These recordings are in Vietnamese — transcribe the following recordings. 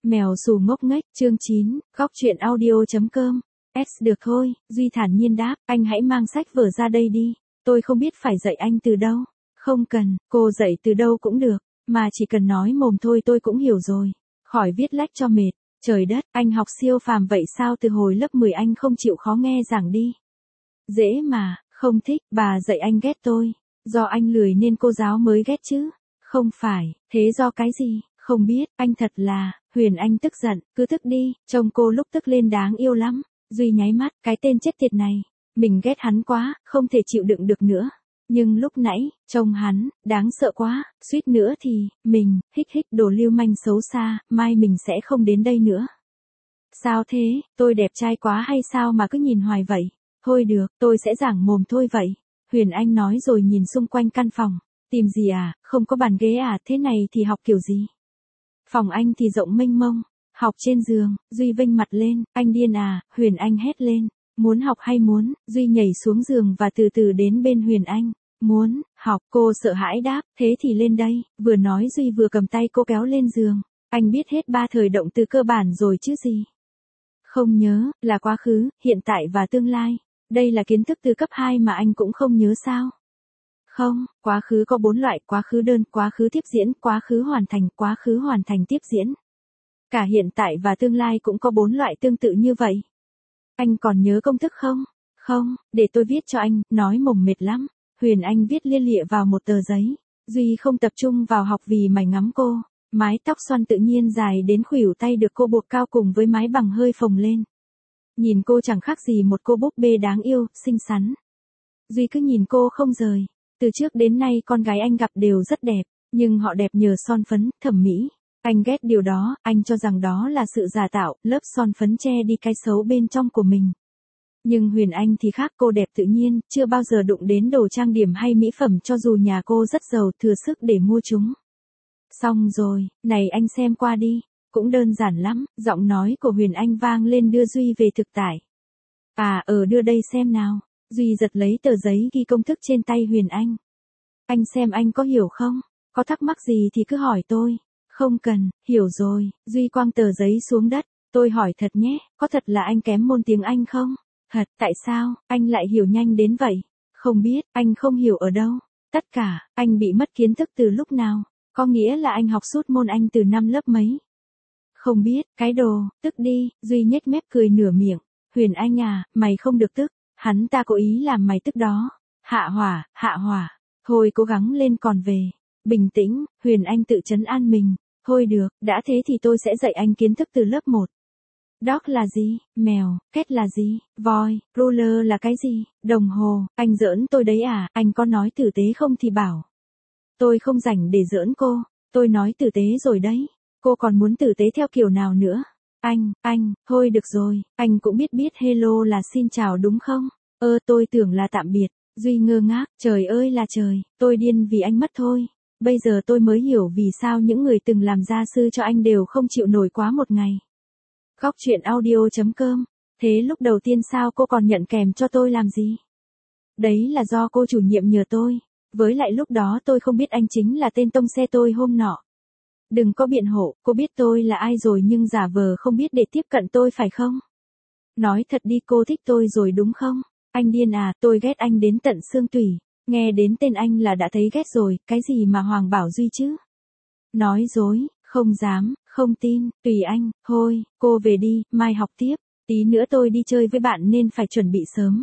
Mèo xù ngốc nghếch, chương 9, góc truyện audio.com. Được thôi, Duy thản nhiên đáp, anh hãy mang sách vở ra đây đi, tôi không biết phải dạy anh từ đâu. Không cần, cô dạy từ đâu cũng được, mà chỉ cần nói mồm thôi tôi cũng hiểu rồi. Khỏi viết lách cho mệt, trời đất, anh học siêu phàm vậy sao từ hồi lớp 10 anh không chịu khó nghe giảng đi. Dễ mà, không thích, bà dạy anh ghét tôi, do anh lười nên cô giáo mới ghét chứ. Không phải, thế do cái gì? Không biết, anh thật là, Huyền Anh tức giận, cứ tức đi, trông cô lúc tức lên đáng yêu lắm. Duy nháy mắt, cái tên chết tiệt này, mình ghét hắn quá, không thể chịu đựng được nữa. Nhưng lúc nãy, trông hắn, đáng sợ quá, suýt nữa thì, mình, hích đồ lưu manh xấu xa, mai mình sẽ không đến đây nữa. Sao thế, tôi đẹp trai quá hay sao mà cứ nhìn hoài vậy? Thôi được, tôi sẽ giảng mồm thôi vậy. Huyền Anh nói rồi nhìn xung quanh căn phòng. Tìm gì à, không có bàn ghế à, thế này thì học kiểu gì? Phòng anh thì rộng mênh mông, học trên giường. Duy vênh mặt lên, anh điên à, Huyền Anh hét lên. Muốn học hay muốn? Duy nhảy xuống giường và từ từ đến bên Huyền Anh. Muốn, học, cô sợ hãi đáp, thế thì lên đây. Vừa nói Duy vừa cầm tay cô kéo lên giường. Anh biết hết 3 thời động từ cơ bản rồi chứ gì? Không nhớ, là quá khứ, hiện tại và tương lai. Đây là kiến thức từ cấp 2 mà anh cũng không nhớ sao? Không, quá khứ có 4 loại, quá khứ đơn, quá khứ tiếp diễn, quá khứ hoàn thành tiếp diễn. Cả hiện tại và tương lai cũng có 4 loại tương tự như vậy. Anh còn nhớ công thức không? Không, để tôi viết cho anh, nói mồm mệt lắm. Huyền Anh viết lia lịa vào một tờ giấy. Duy không tập trung vào học vì mải ngắm cô. Mái tóc xoăn tự nhiên dài đến khuỷu tay được cô buộc cao cùng với mái bằng hơi phồng lên. Nhìn cô chẳng khác gì một cô búp bê đáng yêu, xinh xắn. Duy cứ nhìn cô không rời. Từ trước đến nay con gái anh gặp đều rất đẹp, nhưng họ đẹp nhờ son phấn, thẩm mỹ. Anh ghét điều đó, anh cho rằng đó là sự giả tạo, lớp son phấn che đi cái xấu bên trong của mình. Nhưng Huyền Anh thì khác, cô đẹp tự nhiên, chưa bao giờ đụng đến đồ trang điểm hay mỹ phẩm cho dù nhà cô rất giàu thừa sức để mua chúng. Xong rồi, này anh xem qua đi, cũng đơn giản lắm, giọng nói của Huyền Anh vang lên đưa Duy về thực tại. Đưa đây xem nào. Duy giật lấy tờ giấy ghi công thức trên tay Huyền Anh. Anh xem anh có hiểu không? Có thắc mắc gì thì cứ hỏi tôi. Không cần, hiểu rồi. Duy quăng tờ giấy xuống đất. Tôi hỏi thật nhé, có thật là anh kém môn tiếng Anh không? Thật, tại sao, anh lại hiểu nhanh đến vậy? Không biết, anh không hiểu ở đâu. Tất cả, anh bị mất kiến thức từ lúc nào? Có nghĩa là anh học sút môn Anh từ năm lớp mấy? Không biết, cái đồ, tức đi. Duy nhếch mép cười nửa miệng. Huyền Anh à, mày không được tức. Hắn ta cố ý làm mày tức đó. Hạ hỏa. Thôi cố gắng lên còn về. Bình tĩnh, Huyền Anh tự trấn an mình. Thôi được, đã thế thì tôi sẽ dạy anh kiến thức từ lớp 1. Dog là gì? Mèo. Cat là gì? Voi. Ruler là cái gì? Đồng hồ. Anh giỡn tôi đấy à? Anh có nói tử tế không thì bảo. Tôi không rảnh để giỡn cô. Tôi nói tử tế rồi đấy. Cô còn muốn tử tế theo kiểu nào nữa? Thôi được rồi, anh cũng biết hello là xin chào đúng không? Tôi tưởng là tạm biệt. Duy ngơ ngác, trời ơi là trời, tôi điên vì anh mất thôi. Bây giờ tôi mới hiểu vì sao những người từng làm gia sư cho anh đều không chịu nổi quá một ngày. Góc truyện audio.com. Thế lúc đầu tiên sao cô còn nhận kèm cho tôi làm gì? Đấy là do cô chủ nhiệm nhờ tôi. Với lại lúc đó tôi không biết anh chính là tên tông xe tôi hôm nọ. Đừng có biện hộ, cô biết tôi là ai rồi nhưng giả vờ không biết để tiếp cận tôi phải không? Nói thật đi, cô thích tôi rồi đúng không? Anh điên à, tôi ghét anh đến tận xương tủy. Nghe đến tên anh là đã thấy ghét rồi, cái gì mà Hoàng bảo Duy chứ? Nói dối, không dám, không tin, tùy anh, thôi, cô về đi, mai học tiếp. Tí nữa tôi đi chơi với bạn nên phải chuẩn bị sớm.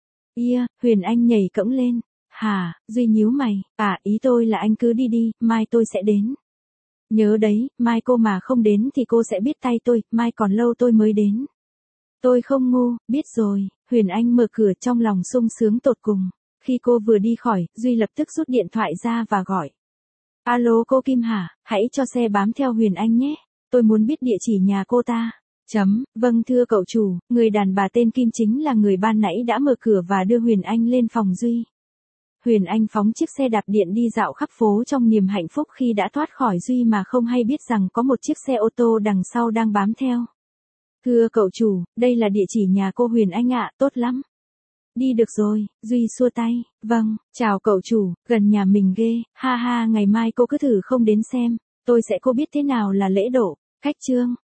Huyền Anh nhảy cẫng lên. Hả, Duy nhíu mày, ý tôi là anh cứ đi, mai tôi sẽ đến. Nhớ đấy, mai cô mà không đến thì cô sẽ biết tay tôi, mai còn lâu tôi mới đến. Tôi không ngu, biết rồi. Huyền Anh mở cửa trong lòng sung sướng tột cùng. Khi cô vừa đi khỏi, Duy lập tức rút điện thoại ra và gọi. Alo cô Kim hả, hãy cho xe bám theo Huyền Anh nhé. Tôi muốn biết địa chỉ nhà cô ta. Vâng thưa cậu chủ, người đàn bà tên Kim chính là người ban nãy đã mở cửa và đưa Huyền Anh lên phòng Duy. Huyền Anh phóng chiếc xe đạp điện đi dạo khắp phố trong niềm hạnh phúc khi đã thoát khỏi Duy mà không hay biết rằng có một chiếc xe ô tô đằng sau đang bám theo. Thưa cậu chủ, đây là địa chỉ nhà cô Huyền Anh ạ, tốt lắm. Đi được rồi, Duy xua tay, vâng, chào cậu chủ, gần nhà mình ghê, ha ha, ngày mai cô cứ thử không đến xem, tôi sẽ cô biết thế nào là lễ độ. Khách trương,